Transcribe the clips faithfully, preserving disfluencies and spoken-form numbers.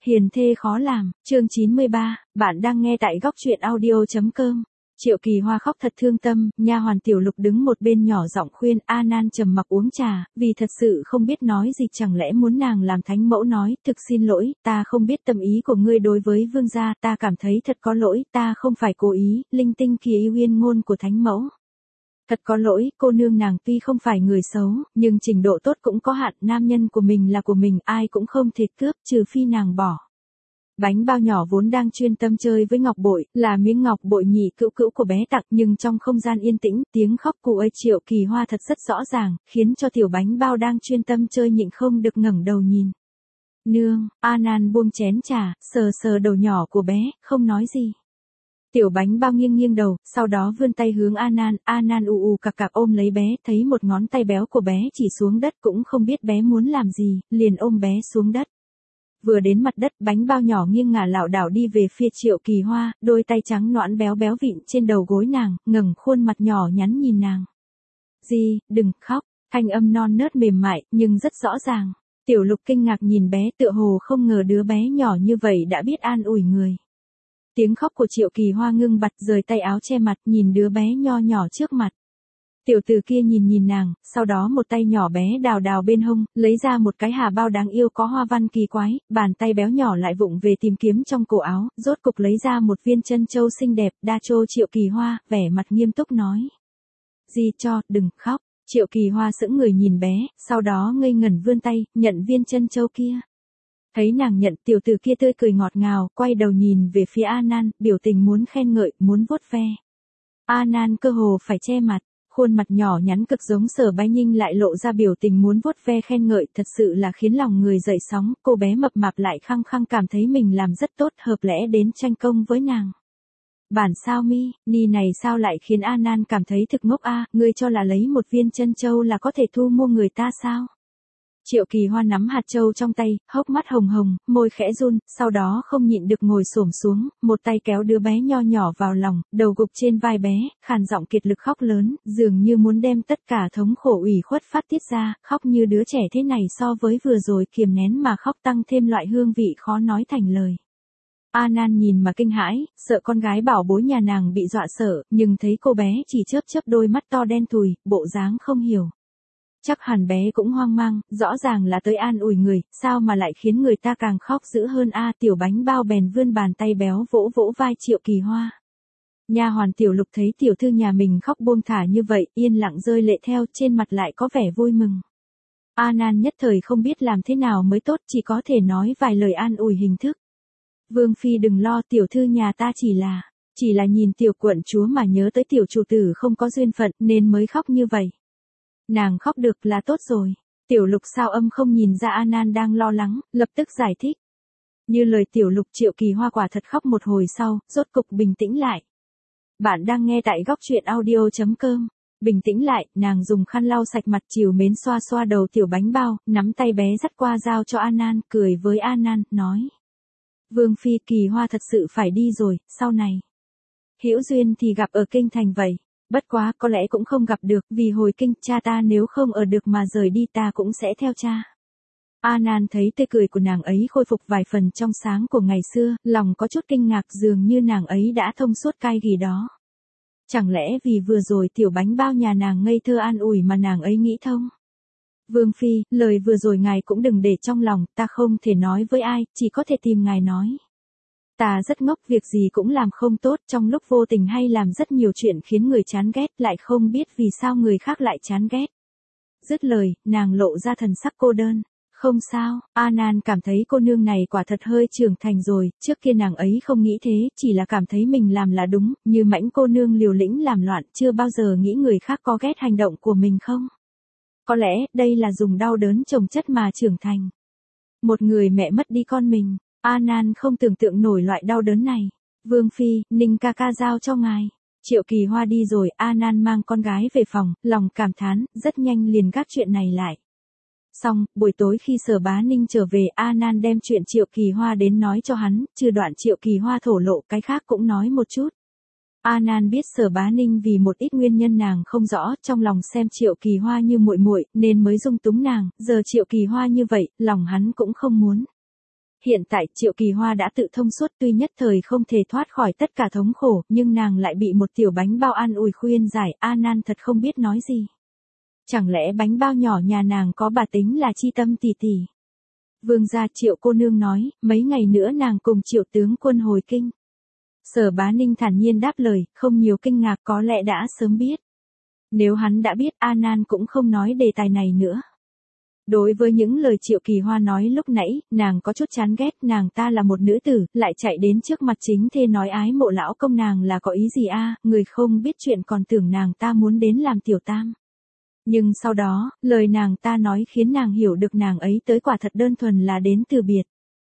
Hiền thê khó làm, chương chín mươi ba, bạn đang nghe tại góc truyện audio.com. Triệu Kỳ Hoa khóc thật thương tâm, nha hoàn Tiểu Lục đứng một bên nhỏ giọng khuyên A Nan trầm mặc uống trà, vì thật sự không biết nói gì, chẳng lẽ muốn nàng làm thánh mẫu nói, thực xin lỗi, ta không biết tâm ý của ngươi đối với vương gia, ta cảm thấy thật có lỗi, ta không phải cố ý, linh tinh kỳ uyên ngôn của thánh mẫu. Thật có lỗi, cô nương nàng tuy không phải người xấu, nhưng trình độ tốt cũng có hạn, nam nhân của mình là của mình, ai cũng không thể cướp, trừ phi nàng bỏ. Bánh bao nhỏ vốn đang chuyên tâm chơi với ngọc bội, là miếng ngọc bội nhị cữu cữu của bé tặng, nhưng trong không gian yên tĩnh, tiếng khóc của ấy Triệu Kỳ Hoa thật rất rõ ràng, khiến cho tiểu bánh bao đang chuyên tâm chơi nhịn không được ngẩng đầu nhìn. Nương, A Nan buông chén trà, sờ sờ đầu nhỏ của bé, không nói gì. Tiểu bánh bao nghiêng nghiêng đầu, sau đó vươn tay hướng A Nan, A Nan ù ù cặc cặc ôm lấy bé, thấy một ngón tay béo của bé chỉ xuống đất, cũng không biết bé muốn làm gì, liền ôm bé xuống đất. Vừa đến mặt đất, bánh bao nhỏ nghiêng ngả lảo đảo đi về phía Triệu Kỳ Hoa, đôi tay trắng nõn béo béo vịn trên đầu gối nàng, ngẩng khuôn mặt nhỏ nhắn nhìn nàng. Gì, đừng khóc, thanh âm non nớt mềm mại, nhưng rất rõ ràng. Tiểu Lục kinh ngạc nhìn bé, tựa hồ không ngờ đứa bé nhỏ như vậy đã biết an ủi người. Tiếng khóc của Triệu Kỳ Hoa ngưng bặt, rời tay áo che mặt, nhìn đứa bé nho nhỏ trước mặt. Tiểu tử kia nhìn nhìn nàng, sau đó một tay nhỏ bé đào đào bên hông, lấy ra một cái hà bao đáng yêu có hoa văn kỳ quái, bàn tay béo nhỏ lại vụng về tìm kiếm trong cổ áo, rốt cục lấy ra một viên chân châu xinh đẹp, đa chô Triệu Kỳ Hoa, vẻ mặt nghiêm túc nói. Gì cho, đừng khóc, Triệu Kỳ Hoa sững người nhìn bé, sau đó ngây ngẩn vươn tay, nhận viên chân châu kia. Thấy nàng nhận, tiểu tử kia tươi cười ngọt ngào, quay đầu nhìn về phía A Nan, biểu tình muốn khen ngợi, muốn vuốt ve. A Nan cơ hồ phải che mặt, khuôn mặt nhỏ nhắn cực giống Sở Bái Nhinh lại lộ ra biểu tình muốn vuốt ve khen ngợi, thật sự là khiến lòng người dậy sóng, cô bé mập mạp lại khăng khăng cảm thấy mình làm rất tốt, hợp lẽ đến tranh công với nàng. Bản sao mi, ni này sao lại khiến A Nan cảm thấy thực ngốc a, ngươi cho là lấy một viên chân châu là có thể thu mua người ta sao? Triệu Kỳ Hoa nắm hạt châu trong tay, hốc mắt hồng hồng, môi khẽ run, sau đó không nhịn được ngồi xổm xuống, một tay kéo đứa bé nho nhỏ vào lòng, đầu gục trên vai bé, khàn giọng kiệt lực khóc lớn, dường như muốn đem tất cả thống khổ ủy khuất phát tiết ra, khóc như đứa trẻ thế này so với vừa rồi kiềm nén mà khóc tăng thêm loại hương vị khó nói thành lời. A Nan nhìn mà kinh hãi, sợ con gái bảo bối nhà nàng bị dọa sợ, nhưng thấy cô bé chỉ chớp chớp đôi mắt to đen thùi, bộ dáng không hiểu. Chắc hẳn bé cũng hoang mang, rõ ràng là tới an ủi người, sao mà lại khiến người ta càng khóc dữ hơn a, tiểu bánh bao bèn vươn bàn tay béo vỗ vỗ vai Triệu Kỳ Hoa. Nha hoàn Tiểu Lục thấy tiểu thư nhà mình khóc buông thả như vậy, yên lặng rơi lệ theo, trên mặt lại có vẻ vui mừng. A Nan nhất thời không biết làm thế nào mới tốt, chỉ có thể nói vài lời an ủi hình thức. Vương phi đừng lo, tiểu thư nhà ta chỉ là, chỉ là nhìn tiểu quận chúa mà nhớ tới tiểu chủ tử không có duyên phận nên mới khóc như vậy. Nàng khóc được là tốt rồi. Tiểu Lục sao âm không nhìn ra A Nan đang lo lắng, lập tức giải thích. Như lời Tiểu Lục, Triệu Kỳ Hoa quả thật khóc một hồi sau, rốt cục bình tĩnh lại. Bạn đang nghe tại góc truyện audio.com. Bình tĩnh lại, nàng dùng khăn lau sạch mặt trìu mến xoa xoa đầu tiểu bánh bao, nắm tay bé dắt qua giao cho A Nan, cười với A Nan, nói. Vương phi, Kỳ Hoa thật sự phải đi rồi, sau này. Hữu duyên thì gặp ở kinh thành vậy. Bất quá có lẽ cũng không gặp được, vì hồi kinh cha ta nếu không ở được mà rời đi ta cũng sẽ theo cha. A Nan thấy tươi cười của nàng ấy khôi phục vài phần trong sáng của ngày xưa, lòng có chút kinh ngạc, dường như nàng ấy đã thông suốt cái gì đó. Chẳng lẽ vì vừa rồi tiểu bánh bao nhà nàng ngây thơ an ủi mà nàng ấy nghĩ thông. Vương phi, lời vừa rồi ngài cũng đừng để trong lòng, ta không thể nói với ai, chỉ có thể tìm ngài nói. Ta rất ngốc, việc gì cũng làm không tốt, trong lúc vô tình hay làm rất nhiều chuyện khiến người chán ghét, lại không biết vì sao người khác lại chán ghét. Dứt lời, nàng lộ ra thần sắc cô đơn. Không sao, A Nan cảm thấy cô nương này quả thật hơi trưởng thành rồi, trước kia nàng ấy không nghĩ thế, chỉ là cảm thấy mình làm là đúng, như mãnh cô nương liều lĩnh làm loạn, chưa bao giờ nghĩ người khác có ghét hành động của mình không. Có lẽ, đây là dùng đau đớn chồng chất mà trưởng thành. Một người mẹ mất đi con mình. A Nan không tưởng tượng nổi loại đau đớn này. Vương phi, Ninh ca ca giao cho ngài. Triệu Kỳ Hoa đi rồi, A Nan mang con gái về phòng, lòng cảm thán, rất nhanh liền gác chuyện này lại. Xong, buổi tối khi Sở Bá Ninh trở về, A Nan đem chuyện Triệu Kỳ Hoa đến nói cho hắn, trừ đoạn Triệu Kỳ Hoa thổ lộ, cái khác cũng nói một chút. A Nan biết Sở Bá Ninh vì một ít nguyên nhân nàng không rõ, trong lòng xem Triệu Kỳ Hoa như muội muội nên mới dung túng nàng, giờ Triệu Kỳ Hoa như vậy, lòng hắn cũng không muốn. Hiện tại Triệu Kỳ Hoa đã tự thông suốt, tuy nhất thời không thể thoát khỏi tất cả thống khổ, nhưng nàng lại bị một tiểu bánh bao an ủi khuyên giải, A Nan thật không biết nói gì. Chẳng lẽ bánh bao nhỏ nhà nàng có bà tính là chi tâm tỷ tỷ? Vương gia, Triệu cô nương nói, mấy ngày nữa nàng cùng Triệu tướng quân hồi kinh. Sở Bá Ninh thản nhiên đáp lời, không nhiều kinh ngạc, có lẽ đã sớm biết. Nếu hắn đã biết, A Nan cũng không nói đề tài này nữa. Đối với những lời Triệu Kỳ Hoa nói lúc nãy, nàng có chút chán ghét, nàng ta là một nữ tử, lại chạy đến trước mặt chính thê nói ái mộ lão công nàng là có ý gì a? Người không biết chuyện còn tưởng nàng ta muốn đến làm tiểu tam. Nhưng sau đó, lời nàng ta nói khiến nàng hiểu được nàng ấy tới quả thật đơn thuần là đến từ biệt.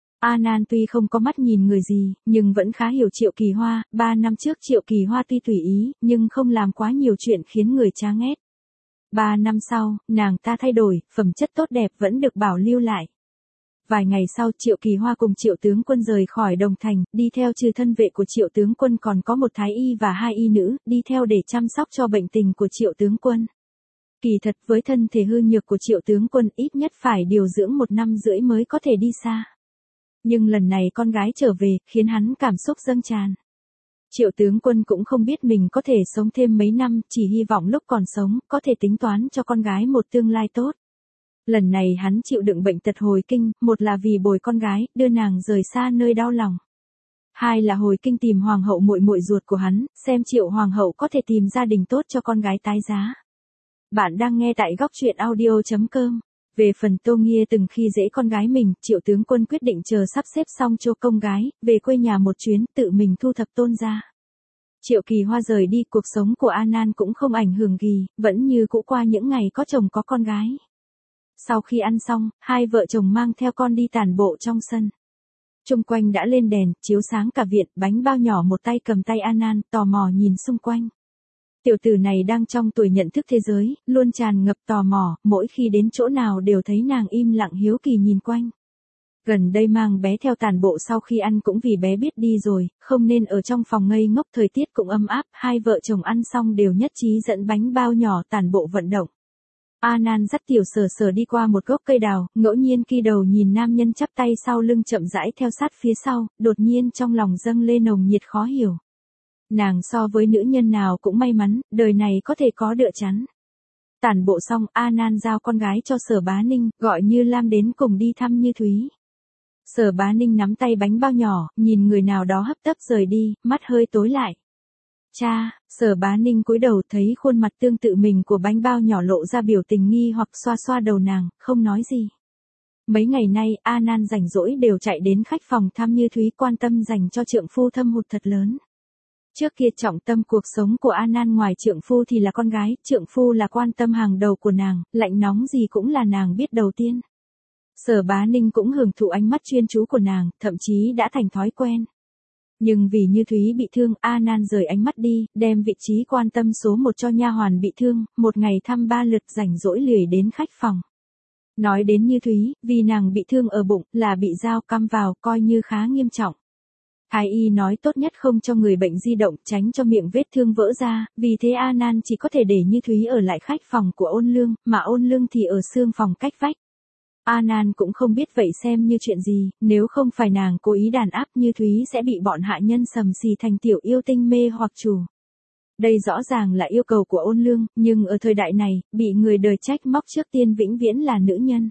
A Nan tuy không có mắt nhìn người gì, nhưng vẫn khá hiểu Triệu Kỳ Hoa, ba năm trước Triệu Kỳ Hoa tuy tùy ý, nhưng không làm quá nhiều chuyện khiến người chán ghét. Ba năm sau, nàng ta thay đổi, phẩm chất tốt đẹp vẫn được bảo lưu lại. Vài ngày sau Triệu Kỳ Hoa cùng Triệu tướng quân rời khỏi Đồng Thành, đi theo trừ thân vệ của Triệu tướng quân còn có một thái y và hai y nữ, đi theo để chăm sóc cho bệnh tình của Triệu tướng quân. Kỳ thật với thân thể hư nhược của Triệu tướng quân ít nhất phải điều dưỡng một năm rưỡi mới có thể đi xa. Nhưng lần này con gái trở về, khiến hắn cảm xúc dâng tràn. Triệu tướng quân cũng không biết mình có thể sống thêm mấy năm, chỉ hy vọng lúc còn sống, có thể tính toán cho con gái một tương lai tốt. Lần này hắn chịu đựng bệnh tật hồi kinh, một là vì bồi con gái, đưa nàng rời xa nơi đau lòng. Hai là hồi kinh tìm hoàng hậu muội muội ruột của hắn, xem Triệu hoàng hậu có thể tìm gia đình tốt cho con gái tái giá. Bạn đang nghe tại góc truyện audio chấm com. Về phần Tô Nghia từng khi dễ con gái mình, Triệu tướng quân quyết định chờ sắp xếp xong cho công gái, về quê nhà một chuyến, tự mình thu thập Tôn gia. Triệu Kỳ Hoa rời đi, cuộc sống của A Nan cũng không ảnh hưởng gì, vẫn như cũ qua những ngày có chồng có con gái. Sau khi ăn xong, hai vợ chồng mang theo con đi tản bộ trong sân. Chung quanh đã lên đèn, chiếu sáng cả viện, bánh bao nhỏ một tay cầm tay A Nan, tò mò nhìn xung quanh. Tiểu tử này đang trong tuổi nhận thức thế giới, luôn tràn ngập tò mò, mỗi khi đến chỗ nào đều thấy nàng im lặng hiếu kỳ nhìn quanh. Gần đây mang bé theo tản bộ sau khi ăn cũng vì bé biết đi rồi, không nên ở trong phòng ngây ngốc, thời tiết cũng ấm áp, hai vợ chồng ăn xong đều nhất trí dẫn bánh bao nhỏ tản bộ vận động. A Nan dắt tiểu Sở Sở đi qua một gốc cây đào, ngẫu nhiên kỳ đầu nhìn nam nhân chắp tay sau lưng chậm rãi theo sát phía sau, đột nhiên trong lòng dâng lên nồng nhiệt khó hiểu. Nàng so với nữ nhân nào cũng may mắn, đời này có thể có đựa chắn. Tản bộ xong, A Nan giao con gái cho Sở Bá Ninh, gọi Như Lam đến cùng đi thăm Như Thúy. Sở Bá Ninh nắm tay bánh bao nhỏ, nhìn người nào đó hấp tấp rời đi, mắt hơi tối lại. Cha, Sở Bá Ninh cúi đầu thấy khuôn mặt tương tự mình của bánh bao nhỏ lộ ra biểu tình nghi hoặc xoa xoa đầu nàng, không nói gì. Mấy ngày nay, A Nan rảnh rỗi đều chạy đến khách phòng thăm Như Thúy, quan tâm dành cho trượng phu thâm hụt thật lớn. Trước kia trọng tâm cuộc sống của A Nan ngoài trượng phu thì là con gái, trượng phu là quan tâm hàng đầu của nàng, lạnh nóng gì cũng là nàng biết đầu tiên. Sở Bá Ninh cũng hưởng thụ ánh mắt chuyên chú của nàng, thậm chí đã thành thói quen. Nhưng vì Như Thúy bị thương, A Nan rời ánh mắt đi, đem vị trí quan tâm số một cho nha hoàn bị thương, một ngày thăm ba lượt, rảnh rỗi lười đến khách phòng. Nói đến Như Thúy, vì nàng bị thương ở bụng, là bị dao căm vào, coi như khá nghiêm trọng. Thái y nói tốt nhất không cho người bệnh di động, tránh cho miệng vết thương vỡ ra, vì thế A Nan chỉ có thể để Như Thúy ở lại khách phòng của Ôn Lương, mà Ôn Lương thì ở xương phòng cách vách. A Nan cũng không biết vậy xem như chuyện gì, nếu không phải nàng cố ý đàn áp Như Thúy sẽ bị bọn hạ nhân sầm xì thành tiểu yêu tinh mê hoặc chủ. Đây rõ ràng là yêu cầu của Ôn Lương, nhưng ở thời đại này, bị người đời trách móc trước tiên vĩnh viễn là nữ nhân.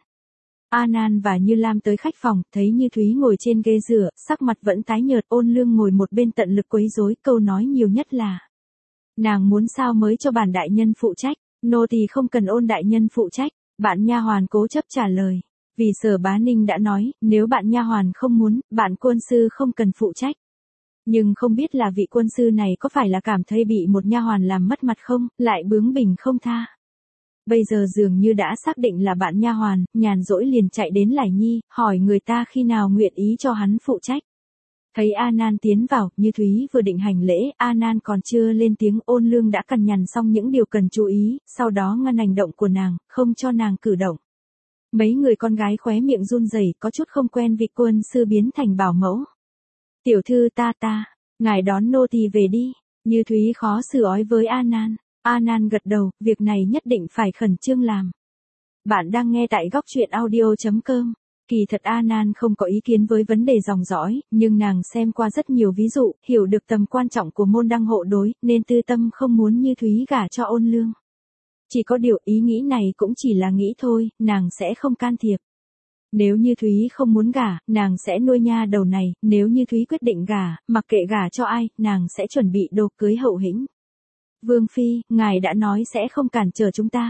A Nan và Như Lam tới khách phòng, thấy Như Thúy ngồi trên ghế rửa, sắc mặt vẫn tái nhợt, Ôn Lương ngồi một bên tận lực quấy rối, câu nói nhiều nhất là: nàng muốn sao mới cho bản đại nhân phụ trách, nô tỳ không cần Ôn đại nhân phụ trách. Bạn nha hoàn cố chấp trả lời, vì Sở Bá Ninh đã nói, nếu bạn nha hoàn không muốn, bạn quân sư không cần phụ trách. Nhưng không biết là vị quân sư này có phải là cảm thấy bị một nha hoàn làm mất mặt không, lại bướng bỉnh không tha. Bây giờ dường như đã xác định là bạn nha hoàn, nhàn rỗi liền chạy đến Lải Nhi, hỏi người ta khi nào nguyện ý cho hắn phụ trách. Thấy A Nan tiến vào, Như Thúy vừa định hành lễ, A Nan còn chưa lên tiếng, Ôn Lương đã cằn nhằn xong những điều cần chú ý, sau đó ngăn hành động của nàng, không cho nàng cử động. Mấy người con gái khóe miệng run rẩy, có chút không quen vị quân sư biến thành bảo mẫu. Tiểu thư ta ta, ngài đón nô tỳ về đi. Như Thúy khó xử ói với A Nan. A Nan gật đầu, việc này nhất định phải khẩn trương làm. Bạn đang nghe tại góc truyện audio chấm com. Kỳ thật A Nan không có ý kiến với vấn đề dòng dõi, nhưng nàng xem qua rất nhiều ví dụ, hiểu được tầm quan trọng của môn đăng hộ đối, nên tư tâm không muốn Như Thúy gả cho Ôn Lương. Chỉ có điều ý nghĩ này cũng chỉ là nghĩ thôi, nàng sẽ không can thiệp. Nếu Như Thúy không muốn gả, nàng sẽ nuôi nha đầu này, nếu Như Thúy quyết định gả, mặc kệ gả cho ai, nàng sẽ chuẩn bị đồ cưới hậu hĩnh. Vương Phi, ngài đã nói sẽ không cản trở chúng ta.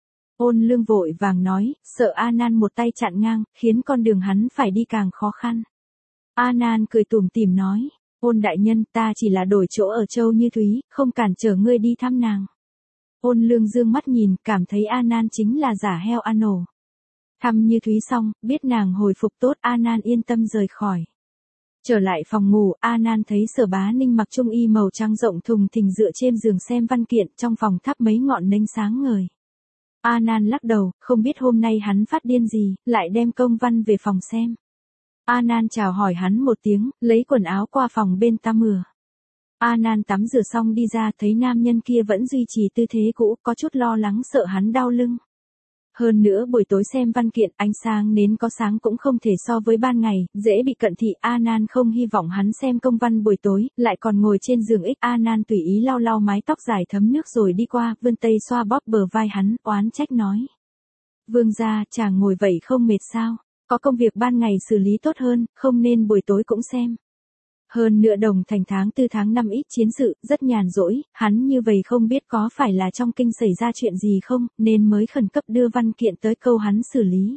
Ôn Lương vội vàng nói, sợ A Nan một tay chặn ngang, khiến con đường hắn phải đi càng khó khăn. A Nan cười tủm tỉm nói, Ôn đại nhân, ta chỉ là đổi chỗ ở Châu Như Thúy, không cản trở ngươi đi thăm nàng. Ôn Lương dương mắt nhìn, cảm thấy A Nan chính là giả heo ăn nổ. Thăm Như Thúy xong, biết nàng hồi phục tốt, A Nan yên tâm rời khỏi. Trở lại phòng ngủ, A Nan thấy Sở Bá Ninh mặc trung y màu trắng rộng thùng thình dựa trên giường xem văn kiện, trong phòng thắp mấy ngọn nến sáng ngời. A Nan lắc đầu, không biết hôm nay hắn phát điên gì, lại đem công văn về phòng xem. A Nan chào hỏi hắn một tiếng, lấy quần áo qua phòng bên tắm rửa. A Nan tắm rửa xong đi ra, thấy nam nhân kia vẫn duy trì tư thế cũ, có chút lo lắng sợ hắn đau lưng. Hơn nữa buổi tối xem văn kiện, ánh sáng nến có sáng cũng không thể so với ban ngày, dễ bị cận thị. A Nan không hy vọng hắn xem công văn buổi tối, lại còn ngồi trên giường ích. A Nan tùy ý lau lau mái tóc dài thấm nước rồi đi qua, vươn tay xoa bóp bờ vai hắn, oán trách nói. Vương gia, chàng ngồi vậy không mệt sao? Có công việc ban ngày xử lý tốt hơn, không nên buổi tối cũng xem. Hơn nữa Đồng Thành tháng tư tháng năm ít chiến sự, rất nhàn rỗi, hắn như vậy không biết có phải là trong kinh xảy ra chuyện gì không, nên mới khẩn cấp đưa văn kiện tới câu hắn xử lý.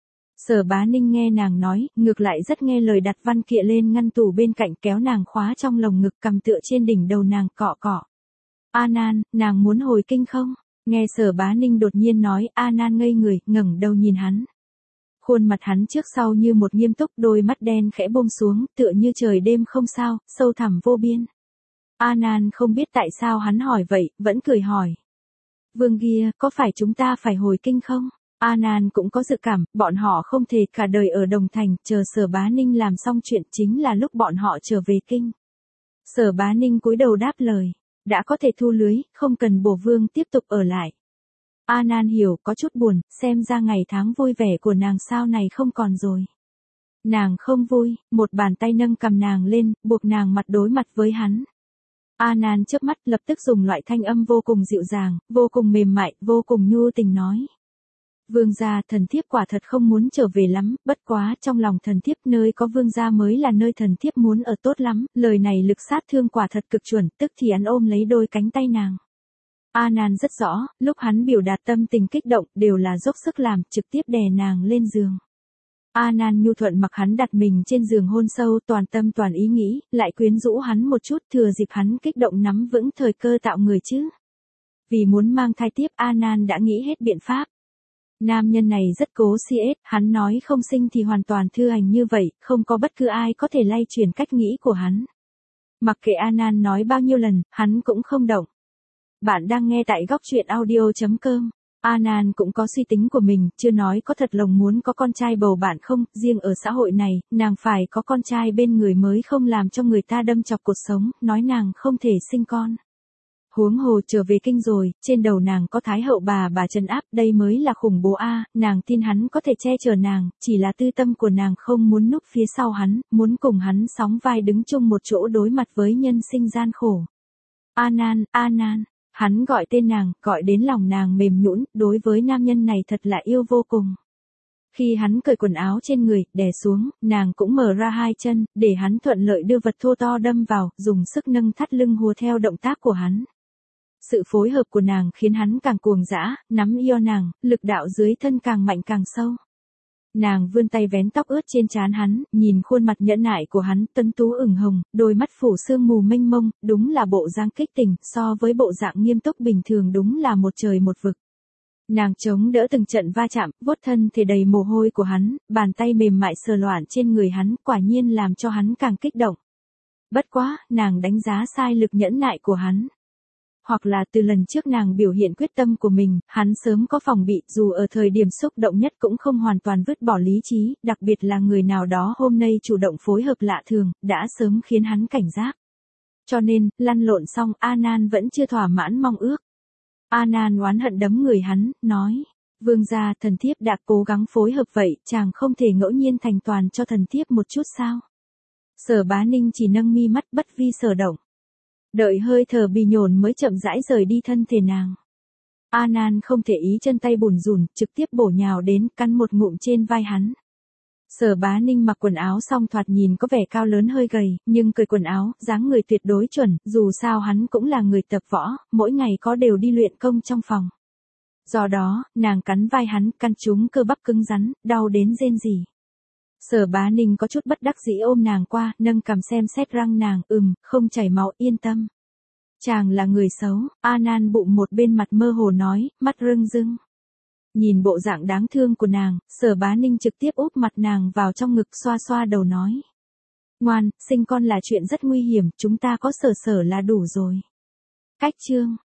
Sở Bá Ninh nghe nàng nói, ngược lại rất nghe lời, đặt văn kiện lên ngăn tủ bên cạnh, kéo nàng khóa trong lồng ngực, cầm tựa trên đỉnh đầu nàng cọ cọ. A Nan, nàng muốn hồi kinh không? Nghe Sở Bá Ninh đột nhiên nói, A Nan ngây người, ngẩng đầu nhìn hắn. Khuôn mặt hắn trước sau như một nghiêm túc, đôi mắt đen khẽ buông xuống, tựa như trời đêm không sao, sâu thẳm vô biên. A Nan không biết tại sao hắn hỏi vậy, vẫn cười hỏi. Vương kia, có phải chúng ta phải hồi kinh không? A Nan cũng có dự cảm, bọn họ không thể cả đời ở Đồng Thành, chờ Sở Bá Ninh làm xong chuyện chính là lúc bọn họ trở về kinh. Sở Bá Ninh cúi đầu đáp lời, đã có thể thu lưới, không cần bổ vương tiếp tục ở lại. A Nan hiểu, có chút buồn, xem ra ngày tháng vui vẻ của nàng sau này không còn rồi. Nàng không vui, một bàn tay nâng cầm nàng lên, buộc nàng mặt đối mặt với hắn. A Nan chớp mắt, lập tức dùng loại thanh âm vô cùng dịu dàng, vô cùng mềm mại, vô cùng nhu tình nói. Vương gia, thần thiếp quả thật không muốn trở về lắm, bất quá trong lòng thần thiếp nơi có vương gia mới là nơi thần thiếp muốn ở tốt lắm. Lời này lực sát thương quả thật cực chuẩn, tức thì hắn ôm lấy đôi cánh tay nàng. A Nan rất rõ, lúc hắn biểu đạt tâm tình kích động, đều là dốc sức làm, trực tiếp đè nàng lên giường. A Nan nhu thuận mặc hắn đặt mình trên giường hôn sâu, toàn tâm toàn ý nghĩ, lại quyến rũ hắn một chút, thừa dịp hắn kích động nắm vững thời cơ tạo người chứ. Vì muốn mang thai tiếp, A Nan đã nghĩ hết biện pháp. Nam nhân này rất cố xê ét, hắn nói không sinh thì hoàn toàn thư hành như vậy, không có bất cứ ai có thể lay chuyển cách nghĩ của hắn. Mặc kệ A Nan nói bao nhiêu lần, hắn cũng không động. Bạn đang nghe tại góc truyện audio chấm com. A Nan cũng có suy tính của mình, chưa nói có thật lòng muốn có con trai bầu bạn không, riêng ở xã hội này, nàng phải có con trai bên người mới không làm cho người ta đâm chọc cuộc sống, nói nàng không thể sinh con. Huống hồ trở về kinh rồi, trên đầu nàng có thái hậu bà bà trấn áp, đây mới là khủng bố a, nàng tin hắn có thể che chở nàng, chỉ là tư tâm của nàng không muốn núp phía sau hắn, muốn cùng hắn sóng vai đứng chung một chỗ đối mặt với nhân sinh gian khổ. A Nan, A Nan. Hắn gọi tên nàng, gọi đến lòng nàng mềm nhũn, đối với nam nhân này thật là yêu vô cùng. Khi hắn cởi quần áo trên người, đè xuống, nàng cũng mở ra hai chân, để hắn thuận lợi đưa vật thô to đâm vào, dùng sức nâng thắt lưng hùa theo động tác của hắn. Sự phối hợp của nàng khiến hắn càng cuồng dã, nắm eo nàng, lực đạo dưới thân càng mạnh càng sâu. Nàng vươn tay vén tóc ướt trên trán hắn, nhìn khuôn mặt nhẫn nại của hắn, tân tú ửng hồng, đôi mắt phủ sương mù mênh mông, đúng là bộ dạng kích tình, so với bộ dạng nghiêm túc bình thường đúng là một trời một vực. Nàng chống đỡ từng trận va chạm, vuốt thân thể đầy mồ hôi của hắn, bàn tay mềm mại sờ loạn trên người hắn, quả nhiên làm cho hắn càng kích động. Bất quá, nàng đánh giá sai lực nhẫn nại của hắn. Hoặc là từ lần trước nàng biểu hiện quyết tâm của mình, hắn sớm có phòng bị, dù ở thời điểm xúc động nhất cũng không hoàn toàn vứt bỏ lý trí, đặc biệt là người nào đó hôm nay chủ động phối hợp lạ thường, đã sớm khiến hắn cảnh giác. Cho nên, lăn lộn xong, A Nan vẫn chưa thỏa mãn mong ước. A Nan oán hận đấm người hắn, nói, Vương gia, thần thiếp đã cố gắng phối hợp vậy, chàng không thể ngẫu nhiên thành toàn cho thần thiếp một chút sao? Sở Bá Ninh chỉ nâng mi mắt bất vi sở động. Đợi hơi thở bì nhổn mới chậm rãi rời đi thân thể nàng. A Nan không thể ý, chân tay bủn rủn, trực tiếp bổ nhào đến, cắn một ngụm trên vai hắn. Sở Bá Ninh mặc quần áo xong thoạt nhìn có vẻ cao lớn hơi gầy, nhưng cởi quần áo, dáng người tuyệt đối chuẩn, dù sao hắn cũng là người tập võ, mỗi ngày có đều đi luyện công trong phòng. Do đó, nàng cắn vai hắn, căn trúng cơ bắp cứng rắn, đau đến rên rỉ. Sở Bá Ninh có chút bất đắc dĩ ôm nàng qua, nâng cằm xem xét răng nàng, ừm, không chảy máu, yên tâm. Chàng là người xấu, A Nan bụng một bên mặt mơ hồ nói, mắt rưng rưng. Nhìn bộ dạng đáng thương của nàng, Sở Bá Ninh trực tiếp úp mặt nàng vào trong ngực xoa xoa đầu nói. Ngoan, sinh con là chuyện rất nguy hiểm, chúng ta có sở sở là đủ rồi. Cách chương